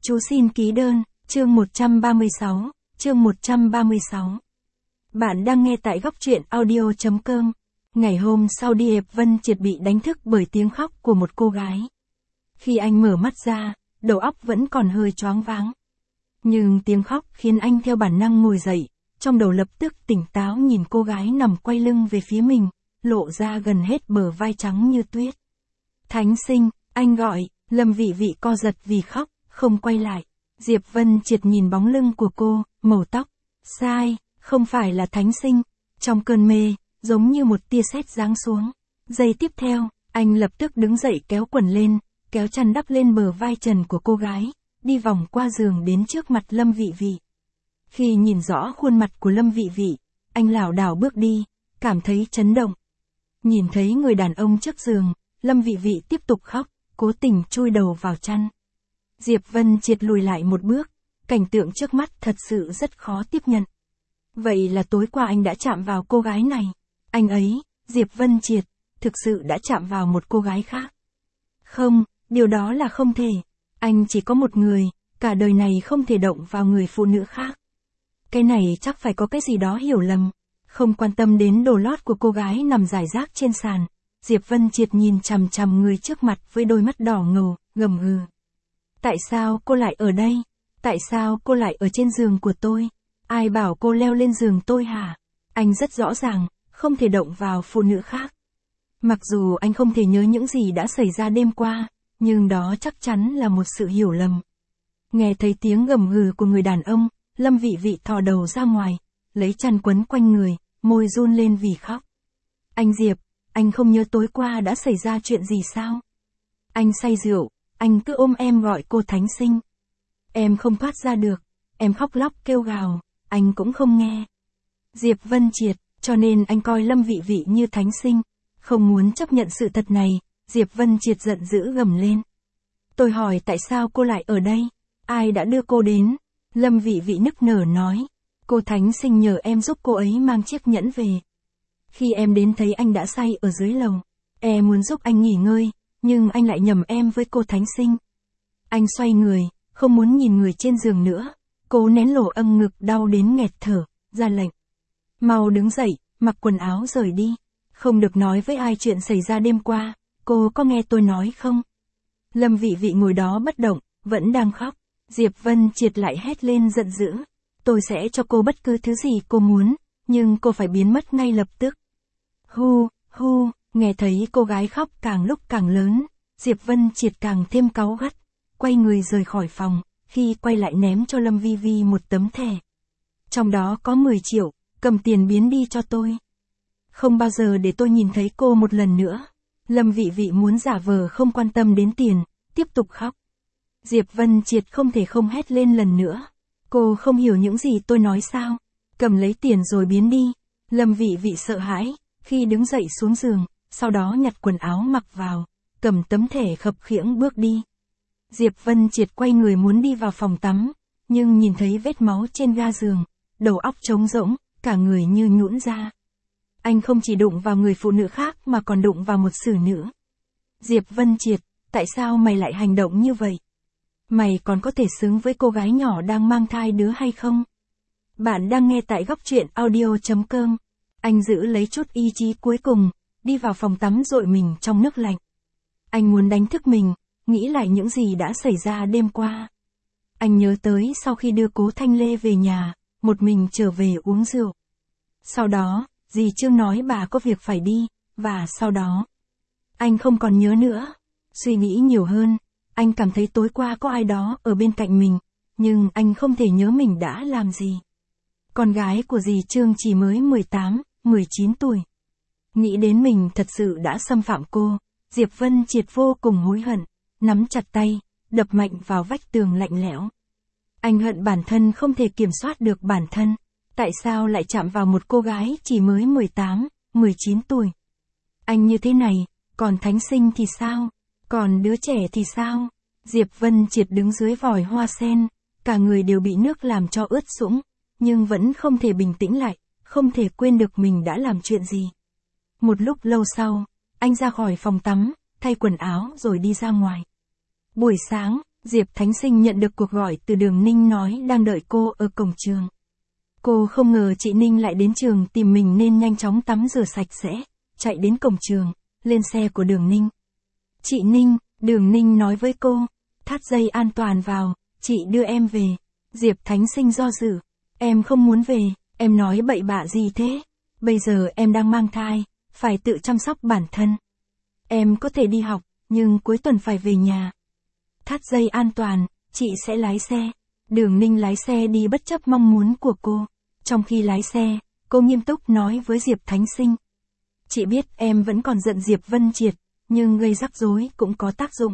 Chú xin ký đơn, chương 136, chương 136. Bạn đang nghe tại góc truyện audio.com. Ngày hôm sau Diệp Vân Triệt bị đánh thức bởi tiếng khóc của một cô gái. Khi anh mở mắt ra, đầu óc vẫn còn hơi choáng váng. Nhưng tiếng khóc khiến anh theo bản năng ngồi dậy, trong đầu lập tức tỉnh táo nhìn cô gái nằm quay lưng về phía mình, lộ ra gần hết bờ vai trắng như tuyết. Thánh Sinh, anh gọi. Lâm Vị Vị co giật vì khóc, không quay lại. Diệp Vân Triệt nhìn bóng lưng của cô, màu tóc. Sai, không phải là Thánh Sinh. Trong cơn mê, giống như một tia sét giáng xuống. Giây tiếp theo, anh lập tức đứng dậy kéo quần lên, kéo chăn đắp lên bờ vai trần của cô gái, đi vòng qua giường đến trước mặt Lâm Vị Vị. Khi nhìn rõ khuôn mặt của Lâm Vị Vị, anh lảo đảo bước đi, cảm thấy chấn động. Nhìn thấy người đàn ông trước giường, Lâm Vị Vị tiếp tục khóc, cố tình chui đầu vào chăn. Diệp Vân Triệt lùi lại một bước, cảnh tượng trước mắt thật sự rất khó tiếp nhận. Vậy là tối qua anh đã chạm vào cô gái này. Anh ấy, Diệp Vân Triệt, thực sự đã chạm vào một cô gái khác. Không, điều đó là không thể. Anh chỉ có một người, cả đời này không thể động vào người phụ nữ khác. Cái này chắc phải có cái gì đó hiểu lầm. Không quan tâm đến đồ lót của cô gái nằm rải rác trên sàn, Diệp Vân Triệt nhìn chằm chằm người trước mặt với đôi mắt đỏ ngầu, gầm gừ. Tại sao cô lại ở đây? Tại sao cô lại ở trên giường của tôi? Ai bảo cô leo lên giường tôi hả? Anh rất rõ ràng, không thể động vào phụ nữ khác. Mặc dù anh không thể nhớ những gì đã xảy ra đêm qua, nhưng đó chắc chắn là một sự hiểu lầm. Nghe thấy tiếng gầm gừ của người đàn ông, Lâm Vị Vị thò đầu ra ngoài, lấy chăn quấn quanh người, môi run lên vì khóc. Anh Diệp, anh không nhớ tối qua đã xảy ra chuyện gì sao? Anh say rượu, anh cứ ôm em gọi cô Thánh Sinh. Em không thoát ra được, em khóc lóc kêu gào, anh cũng không nghe. Diệp Vân Triệt, cho nên anh coi Lâm Vị Vị như Thánh Sinh. Không muốn chấp nhận sự thật này, Diệp Vân Triệt giận dữ gầm lên. Tôi hỏi tại sao cô lại ở đây? Ai đã đưa cô đến? Lâm Vị Vị nức nở nói. Cô Thánh Sinh nhờ em giúp cô ấy mang chiếc nhẫn về. Khi em đến thấy anh đã say ở dưới lầu, em muốn giúp anh nghỉ ngơi, nhưng anh lại nhầm em với cô Thánh Sinh. Anh xoay người, không muốn nhìn người trên giường nữa, cố nén lỗ âm ngực đau đến nghẹt thở, ra lệnh. Mau đứng dậy, mặc quần áo rời đi, không được nói với ai chuyện xảy ra đêm qua, cô có nghe tôi nói không? Lâm Vị Vị ngồi đó bất động, vẫn đang khóc, Diệp Vân Triệt lại hét lên giận dữ. Tôi sẽ cho cô bất cứ thứ gì cô muốn, nhưng cô phải biến mất ngay lập tức. Hu, nghe thấy cô gái khóc càng lúc càng lớn, Diệp Vân Triệt càng thêm cáu gắt, quay người rời khỏi phòng, khi quay lại ném cho Lâm Vi Vi một tấm thẻ. Trong đó có 10 triệu, cầm tiền biến đi cho tôi. Không bao giờ để tôi nhìn thấy cô một lần nữa. Lâm Vị Vị muốn giả vờ không quan tâm đến tiền, tiếp tục khóc. Diệp Vân Triệt không thể không hét lên lần nữa. Cô không hiểu những gì tôi nói sao? Cầm lấy tiền rồi biến đi. Lâm Vị Vị sợ hãi, khi đứng dậy xuống giường, sau đó nhặt quần áo mặc vào, cầm tấm thẻ khập khiễng bước đi. Diệp Vân Triệt quay người muốn đi vào phòng tắm, nhưng nhìn thấy vết máu trên ga giường, đầu óc trống rỗng, cả người như nhũn ra. Anh không chỉ đụng vào người phụ nữ khác mà còn đụng vào một xử nữ. Diệp Vân Triệt, tại sao mày lại hành động như vậy? Mày còn có thể xứng với cô gái nhỏ đang mang thai đứa hay không? Bạn đang nghe tại góc truyện audio.com. Anh giữ lấy chút ý chí cuối cùng, đi vào phòng tắm dội mình trong nước lạnh. Anh muốn đánh thức mình, nghĩ lại những gì đã xảy ra đêm qua. Anh nhớ tới sau khi đưa cố Thanh Lê về nhà, một mình trở về uống rượu. Sau đó, dì Trương nói bà có việc phải đi, và sau đó, anh không còn nhớ nữa. Suy nghĩ nhiều hơn, anh cảm thấy tối qua có ai đó ở bên cạnh mình, nhưng anh không thể nhớ mình đã làm gì. Con gái của dì Trương chỉ mới 18, 19 tuổi. Nghĩ đến mình thật sự đã xâm phạm cô, Diệp Vân Triệt vô cùng hối hận, nắm chặt tay, đập mạnh vào vách tường lạnh lẽo. Anh hận bản thân không thể kiểm soát được bản thân. Tại sao lại chạm vào một cô gái chỉ mới 18, 19 tuổi? Anh như thế này, còn Thánh Sinh thì sao? Còn đứa trẻ thì sao? Diệp Vân Triệt đứng dưới vòi hoa sen, cả người đều bị nước làm cho ướt sũng, nhưng vẫn không thể bình tĩnh lại, không thể quên được mình đã làm chuyện gì. Một lúc lâu sau, anh ra khỏi phòng tắm, thay quần áo rồi đi ra ngoài. Buổi sáng, Diệp Thánh Sinh nhận được cuộc gọi từ Đường Ninh nói đang đợi cô ở cổng trường. Cô không ngờ chị Ninh lại đến trường tìm mình nên nhanh chóng tắm rửa sạch sẽ, chạy đến cổng trường, lên xe của Đường Ninh. Chị Ninh, Đường Ninh nói với cô, thắt dây an toàn vào, chị đưa em về. Diệp Thánh Sinh do dự, em không muốn về, em nói bậy bạ gì thế? Bây giờ em đang mang thai, phải tự chăm sóc bản thân. Em có thể đi học, nhưng cuối tuần phải về nhà. Thắt dây an toàn, chị sẽ lái xe. Đường Ninh lái xe đi bất chấp mong muốn của cô. Trong khi lái xe, cô nghiêm túc nói với Diệp Thánh Sinh. Chị biết em vẫn còn giận Diệp Vân Triệt, nhưng gây rắc rối cũng có tác dụng.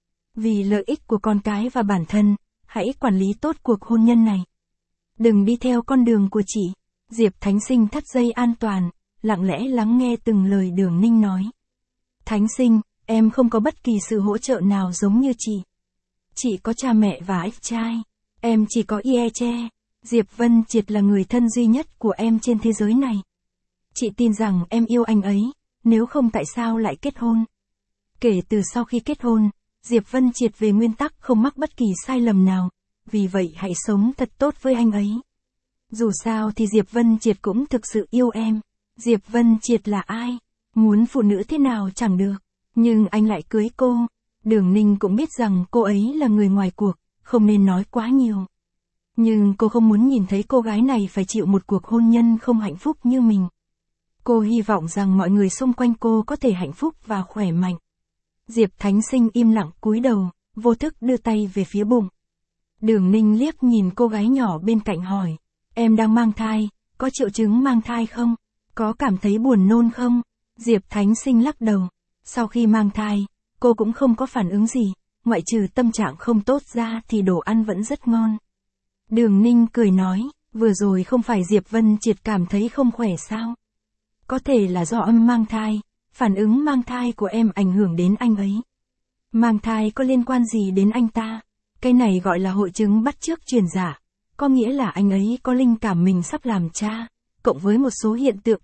Vì lợi ích của con cái và bản thân, hãy quản lý tốt cuộc hôn nhân này. Đừng đi theo con đường của chị. Diệp Thánh Sinh thắt dây an toàn, lặng lẽ lắng nghe từng lời Đường Ninh nói. Thánh Sinh, em không có bất kỳ sự hỗ trợ nào giống như chị. Chị có cha mẹ và anh trai. Em chỉ có Che. Diệp Vân Triệt là người thân duy nhất của em trên thế giới này. Chị tin rằng em yêu anh ấy, nếu không tại sao lại kết hôn. Kể từ sau khi kết hôn, Diệp Vân Triệt về nguyên tắc không mắc bất kỳ sai lầm nào, vì vậy hãy sống thật tốt với anh ấy. Dù sao thì Diệp Vân Triệt cũng thực sự yêu em. Diệp Vân Triệt là ai? Muốn phụ nữ thế nào chẳng được, nhưng anh lại cưới cô. Đường Ninh cũng biết rằng cô ấy là người ngoài cuộc, không nên nói quá nhiều. Nhưng cô không muốn nhìn thấy cô gái này phải chịu một cuộc hôn nhân không hạnh phúc như mình. Cô hy vọng rằng mọi người xung quanh cô có thể hạnh phúc và khỏe mạnh. Diệp Thánh Sinh im lặng cúi đầu, vô thức đưa tay về phía bụng. Đường Ninh liếc nhìn cô gái nhỏ bên cạnh hỏi, em đang mang thai, có triệu chứng mang thai không? Có cảm thấy buồn nôn không? Diệp Thánh Sinh lắc đầu. Sau khi mang thai, cô cũng không có phản ứng gì, ngoại trừ tâm trạng không tốt ra thì đồ ăn vẫn rất ngon. Đường Ninh cười nói, vừa rồi không phải Diệp Vân Triệt cảm thấy không khỏe sao? Có thể là do em mang thai, phản ứng mang thai của em ảnh hưởng đến anh ấy. Mang thai có liên quan gì đến anh ta? Cái này gọi là hội chứng bắt chước truyền giả, có nghĩa là anh ấy có linh cảm mình sắp làm cha, cộng với một số hiện tượng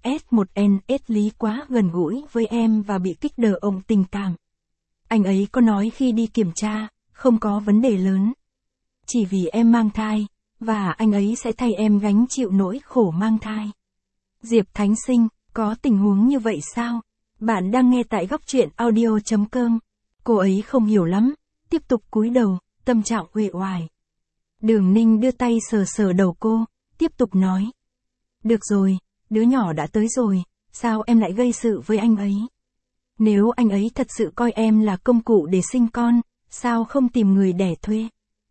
S1N lý quá gần gũi với em và bị kích động tình cảm. Anh ấy có nói khi đi kiểm tra, không có vấn đề lớn. Chỉ vì em mang thai, và anh ấy sẽ thay em gánh chịu nỗi khổ mang thai. Diệp Thánh Sinh, có tình huống như vậy sao? Bạn đang nghe tại góc truyện audio.com. Cô ấy không hiểu lắm, tiếp tục cúi đầu, tâm trạng uể oải. Đường Ninh đưa tay sờ sờ đầu cô, tiếp tục nói. Được rồi, đứa nhỏ đã tới rồi, sao em lại gây sự với anh ấy? Nếu anh ấy thật sự coi em là công cụ để sinh con, sao không tìm người đẻ thuê?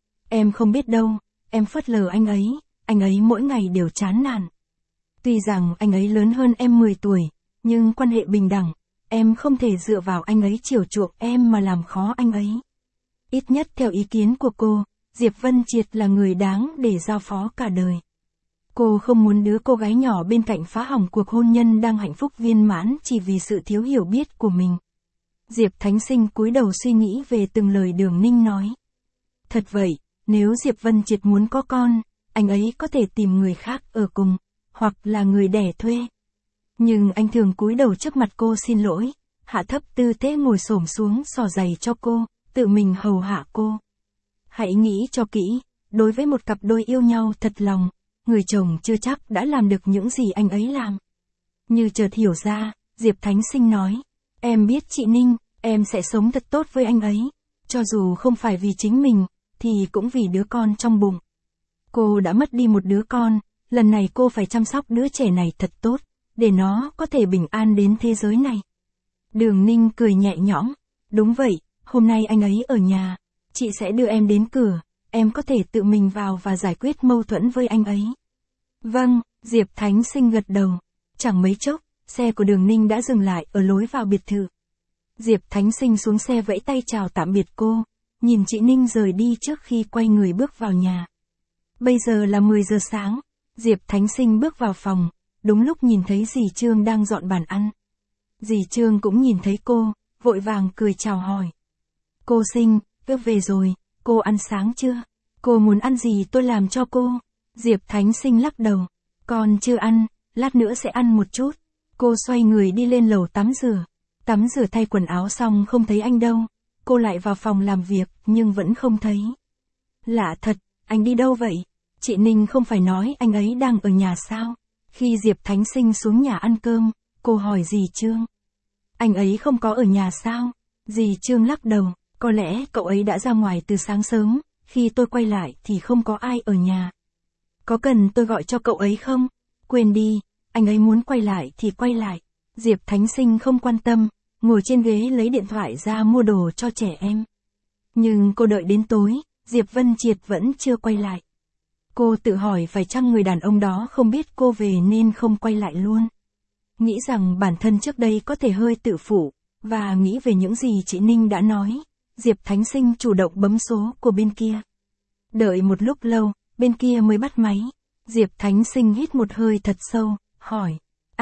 Em không biết đâu, em phớt lờ anh ấy mỗi ngày đều chán nản. Tuy rằng anh ấy lớn hơn em 10 tuổi, nhưng quan hệ bình đẳng, em không thể dựa vào anh ấy chiều chuộng em mà làm khó anh ấy. Ít nhất theo ý kiến của cô, Diệp Vân Triệt là người đáng để giao phó cả đời. Cô không muốn đứa cô gái nhỏ bên cạnh phá hỏng cuộc hôn nhân đang hạnh phúc viên mãn chỉ vì sự thiếu hiểu biết của mình. Diệp Thánh Sinh cúi đầu suy nghĩ về từng lời Đường Ninh nói. Thật vậy, nếu Diệp Vân Triệt muốn có con, anh ấy có thể tìm người khác ở cùng, hoặc là người đẻ thuê. Nhưng anh thường cúi đầu trước mặt cô xin lỗi, hạ thấp tư thế ngồi xổm xuống xỏ giày cho cô, tự mình hầu hạ cô. Hãy nghĩ cho kỹ, đối với một cặp đôi yêu nhau thật lòng, người chồng chưa chắc đã làm được những gì anh ấy làm. Như chợt hiểu ra, Diệp Thánh Sinh nói, em biết chị Ninh, em sẽ sống thật tốt với anh ấy, cho dù không phải vì chính mình, thì cũng vì đứa con trong bụng. Cô đã mất đi một đứa con, lần này cô phải chăm sóc đứa trẻ này thật tốt, để nó có thể bình an đến thế giới này. Đường Ninh cười nhẹ nhõm, đúng vậy, hôm nay anh ấy ở nhà, chị sẽ đưa em đến cửa, em có thể tự mình vào và giải quyết mâu thuẫn với anh ấy. Vâng, Diệp Thánh Sinh gật đầu. Chẳng mấy chốc, xe của Đường Ninh đã dừng lại ở lối vào biệt thự. Diệp Thánh Sinh xuống xe vẫy tay chào tạm biệt cô, nhìn chị Ninh rời đi trước khi quay người bước vào nhà. Bây giờ là 10 giờ sáng, Diệp Thánh Sinh bước vào phòng, đúng lúc nhìn thấy dì Trương đang dọn bàn ăn. Dì Trương cũng nhìn thấy cô, vội vàng cười chào hỏi. Cô Sinh, về rồi, cô ăn sáng chưa? Cô muốn ăn gì tôi làm cho cô? Diệp Thánh Sinh lắc đầu. Con chưa ăn, lát nữa sẽ ăn một chút. Cô xoay người đi lên lầu tắm rửa. Tắm rửa thay quần áo xong không thấy anh đâu. cô lại vào phòng làm việc nhưng vẫn không thấy. Lạ thật, anh đi đâu vậy? Chị Ninh không phải nói anh ấy đang ở nhà sao? Khi Diệp Thánh Sinh xuống nhà ăn cơm, cô hỏi dì Trương. Anh ấy không có ở nhà sao? Dì Trương lắc đầu, có lẽ cậu ấy đã ra ngoài từ sáng sớm, khi tôi quay lại thì không có ai ở nhà. Có cần tôi gọi cho cậu ấy không? Quên đi, anh ấy muốn quay lại thì quay lại. Diệp Thánh Sinh không quan tâm, ngồi trên ghế lấy điện thoại ra mua đồ cho trẻ em. Nhưng cô đợi đến tối, Diệp Vân Triệt vẫn chưa quay lại. Cô tự hỏi phải chăng người đàn ông đó không biết cô về nên không quay lại luôn. Nghĩ rằng bản thân trước đây có thể hơi tự phụ, và nghĩ về những gì chị Ninh đã nói, Diệp Thánh Sinh chủ động bấm số của bên kia. Đợi một lúc lâu, bên kia mới bắt máy. Diệp Thánh Sinh hít một hơi thật sâu, hỏi.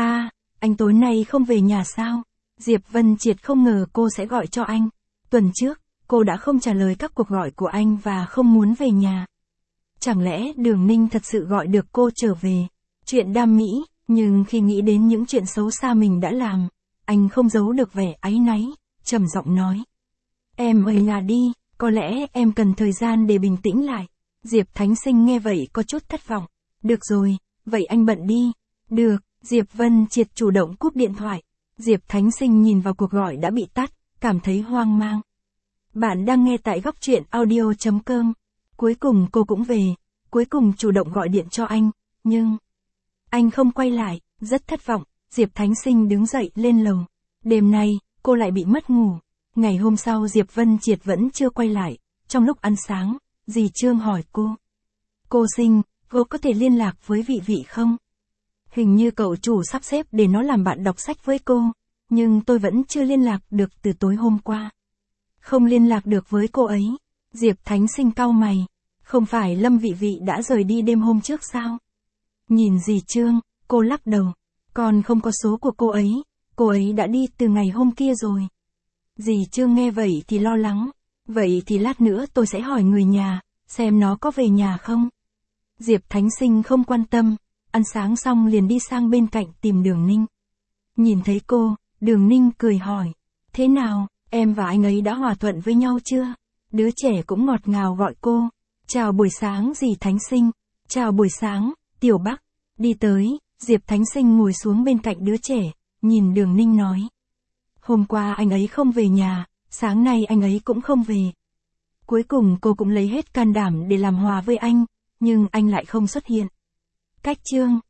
Anh tối nay không về nhà sao? Diệp Vân Triệt không ngờ cô sẽ gọi cho anh. Tuần trước, cô đã không trả lời các cuộc gọi của anh và không muốn về nhà. Chẳng lẽ Đường Ninh thật sự gọi được cô trở về? Chuyện đam mỹ, nhưng khi nghĩ đến những chuyện xấu xa mình đã làm, anh không giấu được vẻ áy náy, trầm giọng nói. Em ở nhà đi, có lẽ em cần thời gian để bình tĩnh lại. Diệp Thánh Sinh nghe vậy có chút thất vọng. Được rồi, vậy anh bận đi. Được, Diệp Vân Triệt chủ động cúp điện thoại. Diệp Thánh Sinh nhìn vào cuộc gọi đã bị tắt, cảm thấy hoang mang. Bạn đang nghe tại góc truyện audio.com. Cuối cùng cô cũng về, cuối cùng chủ động gọi điện cho anh, nhưng anh không quay lại, rất thất vọng. Diệp Thánh Sinh đứng dậy lên lầu. Đêm nay, cô lại bị mất ngủ. Ngày hôm sau Diệp Vân Triệt vẫn chưa quay lại. Trong lúc ăn sáng, dì Trương hỏi cô. Cô Sinh, cô có thể liên lạc với vị vị không? Hình như cậu chủ sắp xếp để nó làm bạn đọc sách với cô, nhưng tôi vẫn chưa liên lạc được từ tối hôm qua. Không liên lạc được với cô ấy. Diệp Thánh Sinh cau mày. Không phải Lâm Vị Vị đã rời đi đêm hôm trước sao? Nhìn dì Trương, cô lắc đầu. Còn không có số của cô ấy đã đi từ ngày hôm kia rồi. Dì Trương nghe vậy thì lo lắng. Vậy thì lát nữa tôi sẽ hỏi người nhà, xem nó có về nhà không? Diệp Thánh Sinh không quan tâm, ăn sáng xong liền đi sang bên cạnh tìm Đường Ninh. Nhìn thấy cô, Đường Ninh cười hỏi. Thế nào, em và anh ấy đã hòa thuận với nhau chưa? Đứa trẻ cũng ngọt ngào gọi cô. Chào buổi sáng dì Thánh Sinh. Chào buổi sáng, Tiểu Bắc. Đi tới, Diệp Thánh Sinh ngồi xuống bên cạnh đứa trẻ, nhìn Đường Ninh nói. Hôm qua anh ấy không về nhà, sáng nay anh ấy cũng không về. Cuối cùng cô cũng lấy hết can đảm để làm hòa với anh, nhưng anh lại không xuất hiện. Cách chương